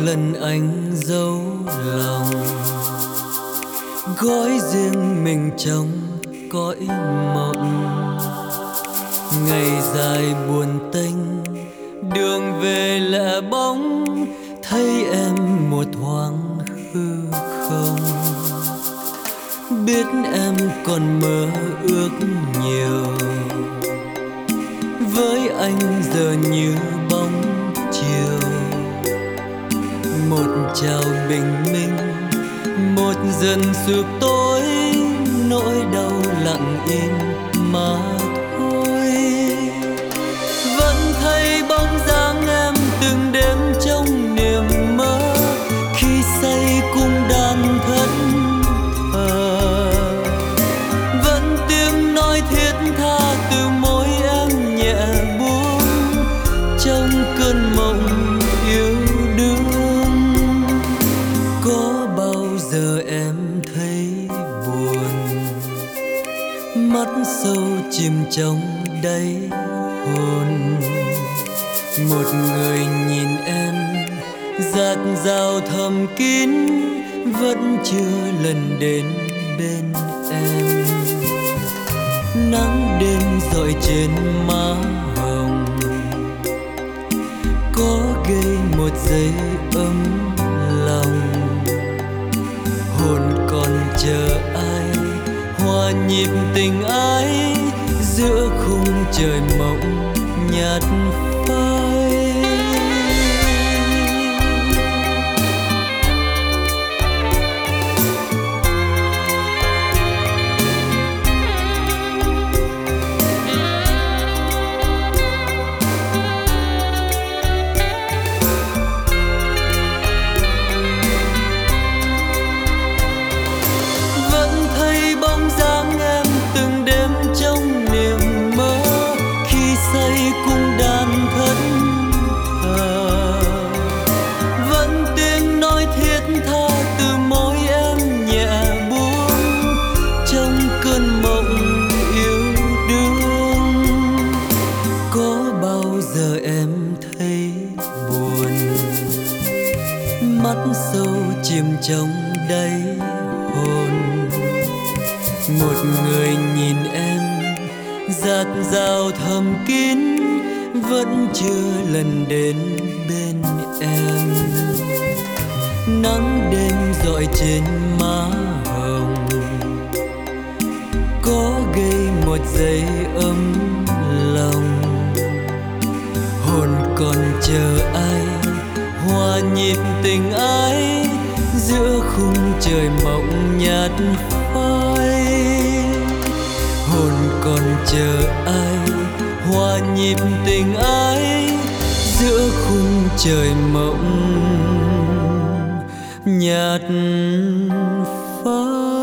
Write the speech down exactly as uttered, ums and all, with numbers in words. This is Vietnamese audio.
lần anh dấu lòng, gói riêng mình trong cõi mộng. Ngày dài buồn tênh, đường về lẻ bóng, thấy em một thoáng hư không. Biết em còn mơ ước nhiều, với anh giờ như bóng chiều. Một chào bình minh, một dần sụp tối, nỗi đau lặng im mà thôi. Vẫn thấy bóng dáng em từng đêm trong niềm mơ, khi say cung đàn thẫn thờ. Vẫn tiếng nói thiết tha từ môi em nhẹ buông, trong cơn mộng yêu đương. Có bao giờ em thấy buồn, mắt sâu chìm trong đáy hồn. Một người nhìn em dạt dào thầm kín, vẫn chưa lần đến bên em. Nắng đêm rọi trên má hồng, có gây một giây ấm lòng. Hồn còn chờ ai, hòa nhịp tình ái, giữa khung trời mộng nhạt phai. Vẫn thấy bóng dáng em từng đêm trong niềm mơ, khi say cung đàn thẫn thờ. Vẫn tiếng nói thiết tha từ môi em nhẹ buông, trong cơn mộng yêu đương. Có bao giờ em thấy buồn, mắt sâu chìm trong đáy hồn. Một người nhìn em dạt dào thầm kín, vẫn chưa lần đến bên em. Nắng đêm rọi trên má hồng, có gây một giây ấm lòng. Hồn còn chờ ai, hòa nhịp tình ái, giữa khung trời mộng nhạt phai. Hồn còn chờ ai, hòa nhịp tình ái, giữa khung trời mộng nhạt phai.